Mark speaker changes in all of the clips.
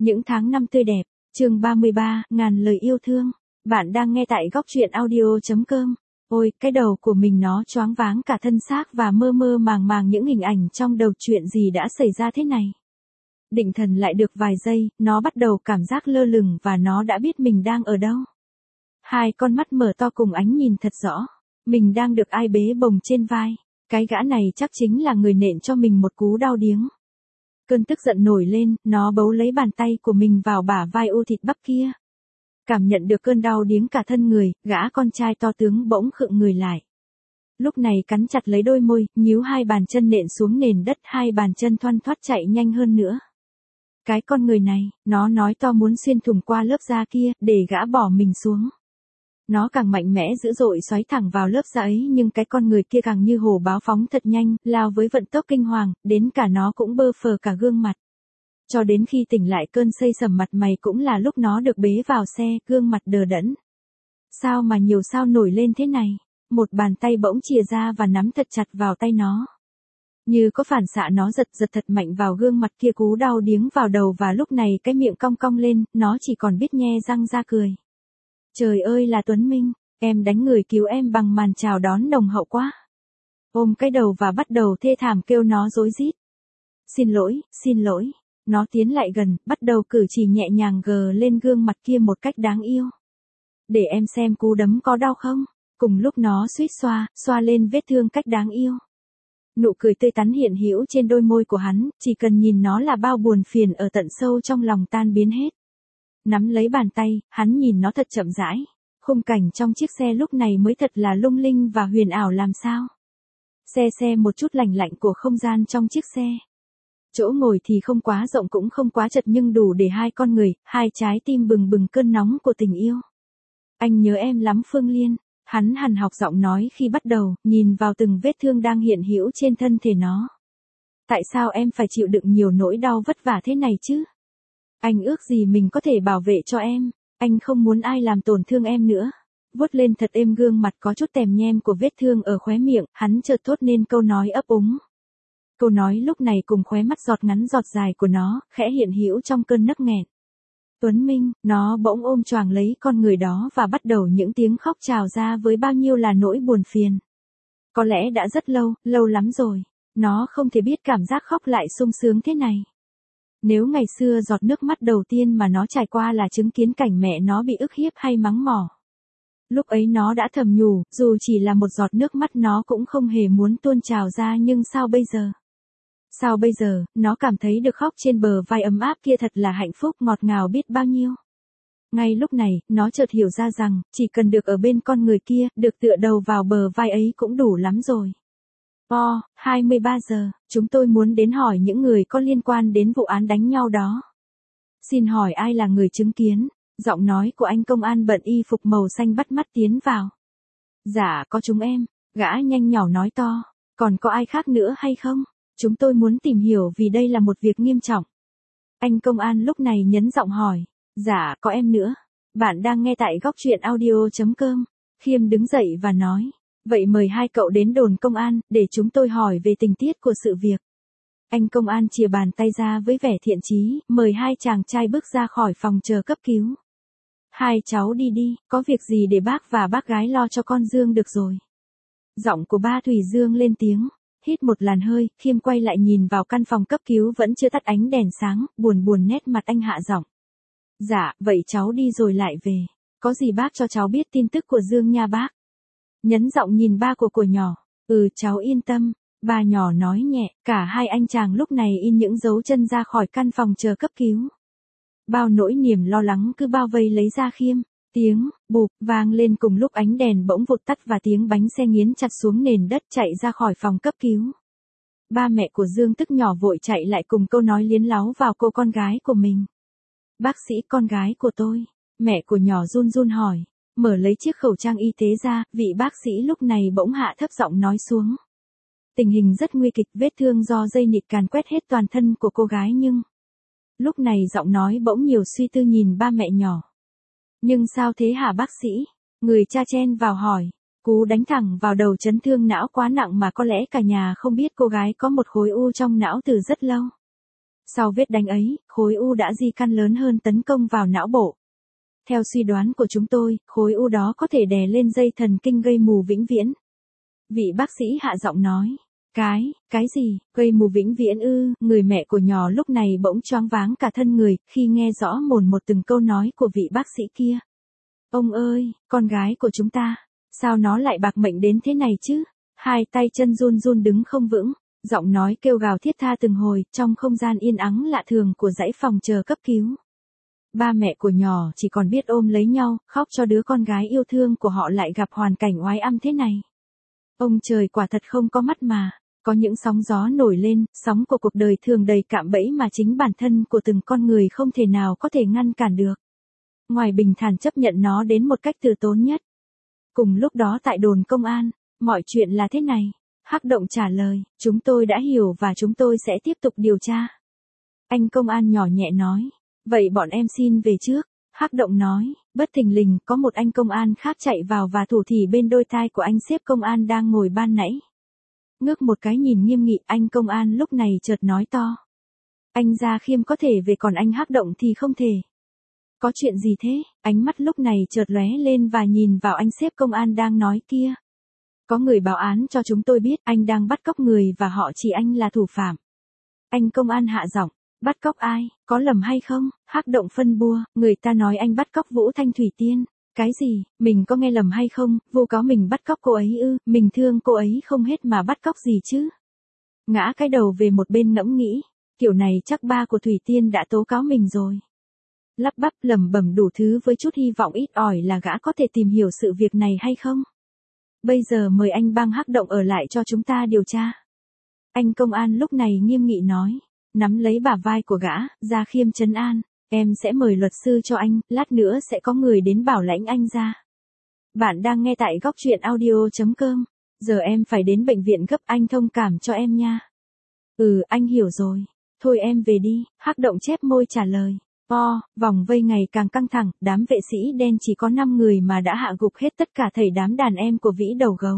Speaker 1: Những tháng năm tươi đẹp, chương 33, ngàn lời yêu thương. Bạn đang nghe tại góc truyện audio.com. Ôi, cái đầu của mình nó choáng váng cả thân xác và mơ mơ màng màng những hình ảnh trong đầu, chuyện gì đã xảy ra thế này. Định thần lại được vài giây, nó bắt đầu cảm giác lơ lửng và nó đã biết mình đang ở đâu. Hai con mắt mở to cùng ánh nhìn thật rõ. Mình đang được ai bế bồng trên vai. Cái gã này chắc chính là người nện cho mình một cú đau điếng. Cơn tức giận nổi lên, nó bấu lấy bàn tay của mình vào bả vai ô thịt bắp kia. Cảm nhận được cơn đau điếng cả thân người, gã con trai to tướng bỗng khựng người lại. Lúc này cắn chặt lấy đôi môi, nhíu hai bàn chân nện xuống nền đất, hai bàn chân thoăn thoắt chạy nhanh hơn nữa. Cái con người này, nó nói to muốn xuyên thủng qua lớp da kia, để gã bỏ mình xuống. Nó càng mạnh mẽ dữ dội xoáy thẳng vào lớp da ấy, nhưng cái con người kia càng như hổ báo phóng thật nhanh, lao với vận tốc kinh hoàng, đến cả nó cũng bơ phờ cả gương mặt. Cho đến khi tỉnh lại cơn xây sầm mặt mày cũng là lúc nó được bế vào xe, gương mặt đờ đẫn. Sao mà nhiều sao nổi lên thế này? Một bàn tay bỗng chìa ra và nắm thật chặt vào tay nó. Như có phản xạ nó giật giật thật mạnh vào gương mặt kia, cú đau điếng vào đầu, và lúc này cái miệng cong cong lên, nó chỉ còn biết nhe răng ra cười. Trời ơi là Tuấn Minh, em đánh người cứu em bằng màn chào đón nồng hậu quá. Ôm cái đầu và bắt đầu thê thảm kêu nó rối rít. Xin lỗi, xin lỗi. Nó tiến lại gần, bắt đầu cử chỉ nhẹ nhàng gờ lên gương mặt kia một cách đáng yêu. Để em xem cú đấm có đau không? Cùng lúc nó suýt xoa lên vết thương cách đáng yêu. Nụ cười tươi tắn hiện hữu trên đôi môi của hắn, chỉ cần nhìn nó là bao buồn phiền ở tận sâu trong lòng tan biến hết. Nắm lấy bàn tay, hắn nhìn nó thật chậm rãi. Khung cảnh trong chiếc xe lúc này mới thật là lung linh và huyền ảo làm sao. Xe một chút lành lạnh của không gian trong chiếc xe. Chỗ ngồi thì không quá rộng cũng không quá chật, nhưng đủ để hai con người, hai trái tim bừng bừng cơn nóng của tình yêu. Anh nhớ em lắm Phương Liên, hắn hằn học giọng nói khi bắt đầu, nhìn vào từng vết thương đang hiện hữu trên thân thể nó. Tại sao em phải chịu đựng nhiều nỗi đau vất vả thế này chứ? Anh ước gì mình có thể bảo vệ cho em, anh không muốn ai làm tổn thương em nữa. Vuốt lên thật êm gương mặt có chút tèm nhem của vết thương ở khóe miệng, hắn chợt thốt nên câu nói ấp úng. Câu nói lúc này cùng khóe mắt giọt ngắn giọt dài của nó, khẽ hiện hữu trong cơn nấc nghẹn. Tuấn Minh, nó bỗng ôm choàng lấy con người đó và bắt đầu những tiếng khóc trào ra với bao nhiêu là nỗi buồn phiền. Có lẽ đã rất lâu lắm rồi, nó không thể biết cảm giác khóc lại sung sướng thế này. Nếu ngày xưa giọt nước mắt đầu tiên mà nó trải qua là chứng kiến cảnh mẹ nó bị ức hiếp hay mắng mỏ. Lúc ấy nó đã thầm nhủ, dù chỉ là một giọt nước mắt nó cũng không hề muốn tuôn trào ra, nhưng sao bây giờ? Sao bây giờ, nó cảm thấy được khóc trên bờ vai ấm áp kia thật là hạnh phúc ngọt ngào biết bao nhiêu. Ngay lúc này, nó chợt hiểu ra rằng, chỉ cần được ở bên con người kia, được tựa đầu vào bờ vai ấy cũng đủ lắm rồi. 23 giờ, chúng tôi muốn đến hỏi những người có liên quan đến vụ án đánh nhau đó. Xin hỏi ai là người chứng kiến? Giọng nói của anh công an bận y phục màu xanh bắt mắt tiến vào. Dạ có chúng em, gã nhanh nhỏ nói to. Còn có ai khác nữa hay không? Chúng tôi muốn tìm hiểu vì đây là một việc nghiêm trọng. Anh công an lúc này nhấn giọng hỏi. Dạ có em nữa. Bạn đang nghe tại góc truyện audio.com. Khiêm đứng dậy và nói. Vậy mời hai cậu đến đồn công an, để chúng tôi hỏi về tình tiết của sự việc. Anh công an chìa bàn tay ra với vẻ thiện chí, mời hai chàng trai bước ra khỏi phòng chờ cấp cứu. Hai cháu đi đi, có việc gì để bác và bác gái lo cho con Dương được rồi. Giọng của ba Thủy Dương lên tiếng. Hít một làn hơi, Khiêm quay lại nhìn vào căn phòng cấp cứu vẫn chưa tắt ánh đèn sáng, buồn nét mặt anh hạ giọng. Dạ, vậy cháu đi rồi lại về. Có gì bác cho cháu biết tin tức của Dương nha bác. Nhấn giọng nhìn ba của nhỏ. Cháu yên tâm. Ba nhỏ nói nhẹ, cả hai anh chàng lúc này in những dấu chân ra khỏi căn phòng chờ cấp cứu. Bao nỗi niềm lo lắng cứ bao vây lấy ra Khiêm. Tiếng bụp vang lên cùng lúc ánh đèn bỗng vụt tắt và tiếng bánh xe nghiến chặt xuống nền đất chạy ra khỏi phòng cấp cứu. Ba mẹ của Dương tức nhỏ vội chạy lại cùng câu nói liến láu vào cô con gái của mình. Bác sĩ, con gái của tôi. Mẹ của nhỏ run run hỏi. Mở lấy chiếc khẩu trang y tế ra, vị bác sĩ lúc này bỗng hạ thấp giọng nói xuống. Tình hình rất nguy kịch, vết thương do dây nịt càn quét hết toàn thân của cô gái nhưng... Lúc này giọng nói bỗng nhiều suy tư nhìn ba mẹ nhỏ. Nhưng sao thế hả bác sĩ? Người cha chen vào hỏi. Cú đánh thẳng vào đầu chấn thương não quá nặng mà có lẽ cả nhà không biết cô gái có một khối u trong não từ rất lâu. Sau vết đánh ấy, khối u đã di căn lớn hơn tấn công vào não bộ. Theo suy đoán của chúng tôi, khối u đó có thể đè lên dây thần kinh gây mù vĩnh viễn. Vị bác sĩ hạ giọng nói. Cái gì, gây mù vĩnh viễn ư? Người mẹ của nhỏ lúc này bỗng choáng váng cả thân người, khi nghe rõ mồn một từng câu nói của vị bác sĩ kia. Ông ơi, con gái của chúng ta, sao nó lại bạc mệnh đến thế này chứ? Hai tay chân run run đứng không vững, giọng nói kêu gào thiết tha từng hồi, trong không gian yên ắng lạ thường của dãy phòng chờ cấp cứu. Ba mẹ của nhỏ chỉ còn biết ôm lấy nhau, khóc cho đứa con gái yêu thương của họ lại gặp hoàn cảnh oái âm thế này. Ông trời quả thật không có mắt mà. Có những sóng gió nổi lên, sóng của cuộc đời thường đầy cạm bẫy mà chính bản thân của từng con người không thể nào có thể ngăn cản được. Ngoài bình thản chấp nhận nó đến một cách từ tốn nhất. Cùng lúc đó tại đồn công an, mọi chuyện là thế này. Hắc Động trả lời, chúng tôi đã hiểu và chúng tôi sẽ tiếp tục điều tra. Anh công an nhỏ nhẹ nói, vậy bọn em xin về trước. Hắc Động nói, bất thình lình có một anh công an khác chạy vào và thủ thỉ bên đôi tai của anh sếp công an đang ngồi ban nãy. Ngước một cái nhìn nghiêm nghị, anh công an lúc này chợt nói to. Anh Gia Khiêm có thể về còn anh Hắc Động thì không thể. Có chuyện gì thế? Ánh mắt lúc này chợt lóe lên và nhìn vào anh sếp công an đang nói kia. Có người báo án cho chúng tôi biết anh đang bắt cóc người và họ chỉ anh là thủ phạm. Anh công an hạ giọng, bắt cóc ai, có lầm hay không? Hắc Động phân bua, người ta nói anh bắt cóc Vũ Thanh Thủy Tiên. Cái gì, mình có nghe lầm hay không, vô cáo mình bắt cóc cô ấy ư, mình thương cô ấy không hết mà bắt cóc gì chứ. Ngã cái đầu về một bên ngẫm nghĩ, kiểu này chắc ba của Thủy Tiên đã tố cáo mình rồi. Lắp bắp lẩm bẩm đủ thứ với chút hy vọng ít ỏi là gã có thể tìm hiểu sự việc này hay không. Bây giờ mời anh bang Hắc Động ở lại cho chúng ta điều tra. Anh công an lúc này nghiêm nghị nói, nắm lấy bả vai của gã, Gia Khiêm trấn an. Em sẽ mời luật sư cho anh, lát nữa sẽ có người đến bảo lãnh anh ra. Bạn đang nghe tại góc truyện audio.com. Giờ em phải đến bệnh viện gấp, anh thông cảm cho em nha. Anh hiểu rồi. Thôi em về đi, Hắc Động chép môi trả lời. Vòng vây ngày càng căng thẳng, đám vệ sĩ đen chỉ có 5 người mà đã hạ gục hết tất cả thảy đám đàn em của Vĩ Đầu Gấu.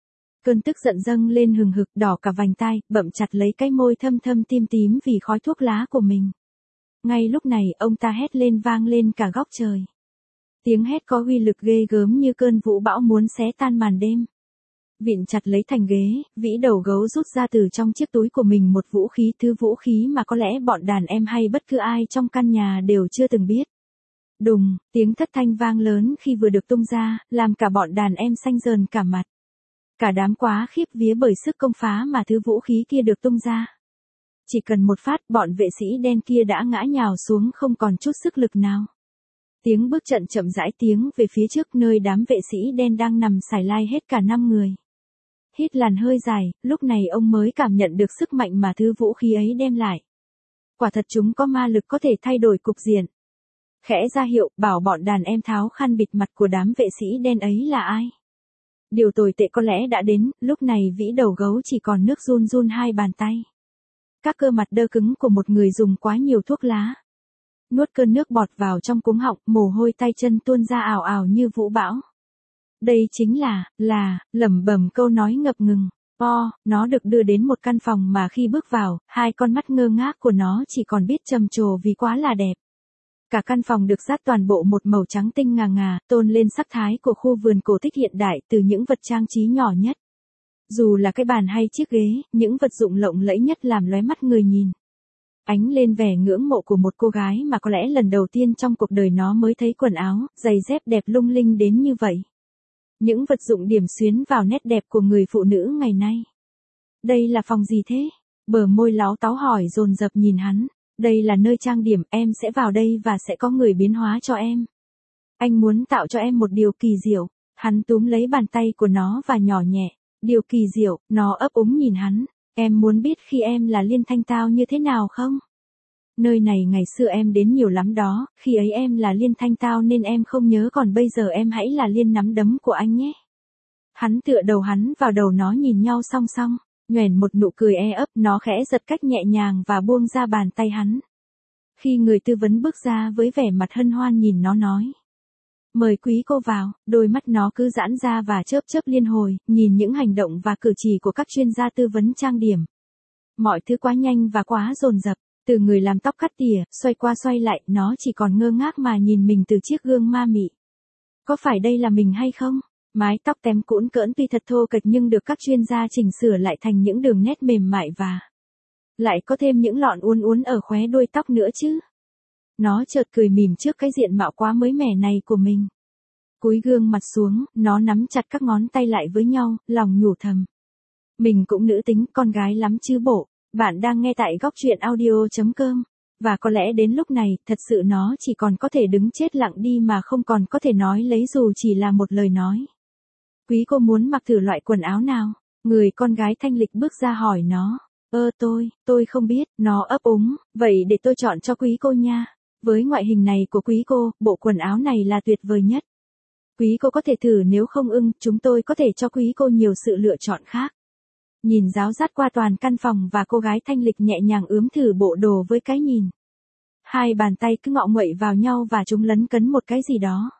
Speaker 1: Cơn tức giận dâng lên hừng hực, đỏ cả vành tai, bậm chặt lấy cái môi thâm thâm tim tím vì khói thuốc lá của mình. Ngay lúc này, ông ta hét lên vang lên cả góc trời. Tiếng hét có uy lực ghê gớm như cơn vũ bão muốn xé tan màn đêm. Vịn chặt lấy thành ghế, Vĩ Đầu Gấu rút ra từ trong chiếc túi của mình một vũ khí, thứ vũ khí mà có lẽ bọn đàn em hay bất cứ ai trong căn nhà đều chưa từng biết. Đùng, tiếng thất thanh vang lớn khi vừa được tung ra, làm cả bọn đàn em xanh rờn cả mặt. Cả đám quá khiếp vía bởi sức công phá mà thứ vũ khí kia được tung ra. Chỉ cần một phát, bọn vệ sĩ đen kia đã ngã nhào xuống không còn chút sức lực nào. Tiếng bước trận chậm rãi tiến về phía trước nơi đám vệ sĩ đen đang nằm sải lai hết cả 5 người. Hít làn hơi dài, lúc này ông mới cảm nhận được sức mạnh mà thứ vũ khí ấy đem lại. Quả thật chúng có ma lực có thể thay đổi cục diện. Khẽ ra hiệu, bảo bọn đàn em tháo khăn bịt mặt của đám vệ sĩ đen ấy là ai. Điều tồi tệ có lẽ đã đến, lúc này Vĩ Đầu Gấu chỉ còn nước run run hai bàn tay. Các cơ mặt đơ cứng của một người dùng quá nhiều thuốc lá. Nuốt cơn nước bọt vào trong cuống họng, mồ hôi tay chân tuôn ra ào ào như vũ bão. Đây chính là, lẩm bẩm câu nói ngập ngừng. Nó được đưa đến một căn phòng mà khi bước vào, hai con mắt ngơ ngác của nó chỉ còn biết trầm trồ vì quá là đẹp. Cả căn phòng được dát toàn bộ một màu trắng tinh ngà, tôn lên sắc thái của khu vườn cổ tích hiện đại từ những vật trang trí nhỏ nhất. Dù là cái bàn hay chiếc ghế, những vật dụng lộng lẫy nhất làm lóe mắt người nhìn. Ánh lên vẻ ngưỡng mộ của một cô gái mà có lẽ lần đầu tiên trong cuộc đời nó mới thấy quần áo, giày dép đẹp lung linh đến như vậy. Những vật dụng điểm xuyến vào nét đẹp của người phụ nữ ngày nay. Đây là phòng gì thế? Bờ môi láo táo hỏi dồn dập nhìn hắn. Đây là nơi trang điểm, em sẽ vào đây và sẽ có người biến hóa cho em. Anh muốn tạo cho em một điều kỳ diệu. Hắn túm lấy bàn tay của nó và nhỏ nhẹ. Điều kỳ diệu, nó ấp úng nhìn hắn. Em muốn biết khi em là Liên Thanh Tao như thế nào không? Nơi này ngày xưa em đến nhiều lắm đó, khi ấy em là Liên Thanh Tao nên em không nhớ, còn bây giờ em hãy là Liên nắm đấm của anh nhé. Hắn tựa đầu hắn vào đầu nó, nhìn nhau song song, nhoẻn một nụ cười ấp, nó khẽ giật cách nhẹ nhàng và buông ra bàn tay hắn. Khi người tư vấn bước ra với vẻ mặt hân hoan nhìn nó nói. Mời quý cô vào, đôi mắt nó cứ giãn ra và chớp chớp liên hồi, nhìn những hành động và cử chỉ của các chuyên gia tư vấn trang điểm. Mọi thứ quá nhanh và quá dồn dập. Từ người làm tóc cắt tỉa, xoay qua xoay lại, nó chỉ còn ngơ ngác mà nhìn mình từ chiếc gương ma mị. Có phải đây là mình hay không? Mái tóc tém cũn cỡn tuy thật thô kệch nhưng được các chuyên gia chỉnh sửa lại thành những đường nét mềm mại và lại có thêm những lọn uốn uốn ở khóe đuôi tóc nữa chứ. Nó chợt cười mỉm trước cái diện mạo quá mới mẻ này của mình. Cúi gương mặt xuống, nó nắm chặt các ngón tay lại với nhau, lòng nhủ thầm. Mình cũng nữ tính, con gái lắm chứ bộ. Bạn đang nghe tại góc truyện audio.com. Và có lẽ đến lúc này, thật sự nó chỉ còn có thể đứng chết lặng đi mà không còn có thể nói lấy dù chỉ là một lời nói. Quý cô muốn mặc thử loại quần áo nào? Người con gái thanh lịch bước ra hỏi nó. Tôi không biết, nó ấp úng, vậy để tôi chọn cho quý cô nha. Với ngoại hình này của quý cô, bộ quần áo này là tuyệt vời nhất. Quý cô có thể thử, nếu không ưng, chúng tôi có thể cho quý cô nhiều sự lựa chọn khác. Nhìn ráo rát qua toàn căn phòng và cô gái thanh lịch nhẹ nhàng ướm thử bộ đồ với cái nhìn. Hai bàn tay cứ ngọ nguậy vào nhau và chúng lấn cấn một cái gì đó.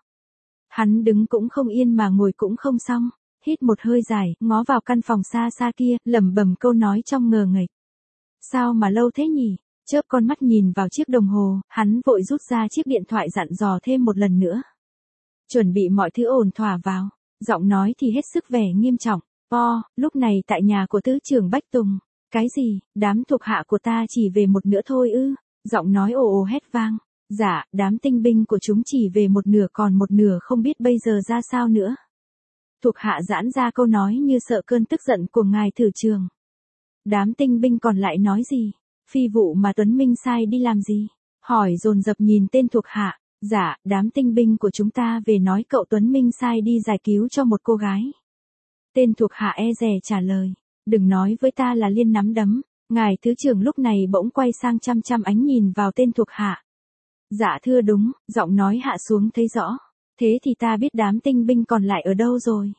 Speaker 1: Hắn đứng cũng không yên mà ngồi cũng không xong, hít một hơi dài, ngó vào căn phòng xa xa kia, lẩm bẩm câu nói trong ngờ nghệch. Sao mà lâu thế nhỉ? Chớp con mắt nhìn vào chiếc đồng hồ, hắn vội rút ra chiếc điện thoại dặn dò thêm một lần nữa. Chuẩn bị mọi thứ ổn thỏa vào, giọng nói thì hết sức vẻ nghiêm trọng. Lúc này tại nhà của Thứ trưởng Bách Tùng. Cái gì, đám thuộc hạ của ta chỉ về một nửa thôi ư? Giọng nói ồ ồ hét vang. Dạ, đám tinh binh của chúng chỉ về một nửa, còn một nửa không biết bây giờ ra sao nữa. Thuộc hạ giãn ra câu nói như sợ cơn tức giận của ngài thử trường. Đám tinh binh còn lại nói gì? Phi vụ mà Tuấn Minh sai đi làm gì? Hỏi dồn dập nhìn tên thuộc hạ. Dạ, đám tinh binh của chúng ta về nói cậu Tuấn Minh sai đi giải cứu cho một cô gái. Tên thuộc hạ e dè trả lời. Đừng nói với ta là Liên nắm đấm. Ngài thứ trưởng lúc này bỗng quay sang chăm chăm ánh nhìn vào tên thuộc hạ. Dạ thưa đúng, giọng nói hạ xuống thấy rõ. Thế thì ta biết đám tinh binh còn lại ở đâu rồi.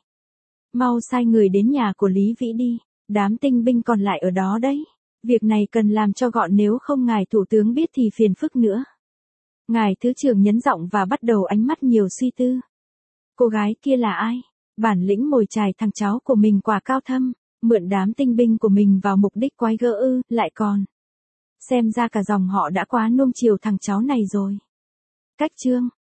Speaker 1: Mau sai người đến nhà của Lý Vĩ đi. Đám tinh binh còn lại ở đó đấy. Việc này cần làm cho gọn, nếu không ngài thủ tướng biết thì phiền phức nữa. Ngài thứ trưởng nhấn giọng và bắt đầu ánh mắt nhiều suy tư. Cô gái kia là ai? Bản lĩnh mồi chài thằng cháu của mình quả cao thâm, mượn đám tinh binh của mình vào mục đích quái gở ư, lại còn. Xem ra cả dòng họ đã quá nuông chiều thằng cháu này rồi. Cách chương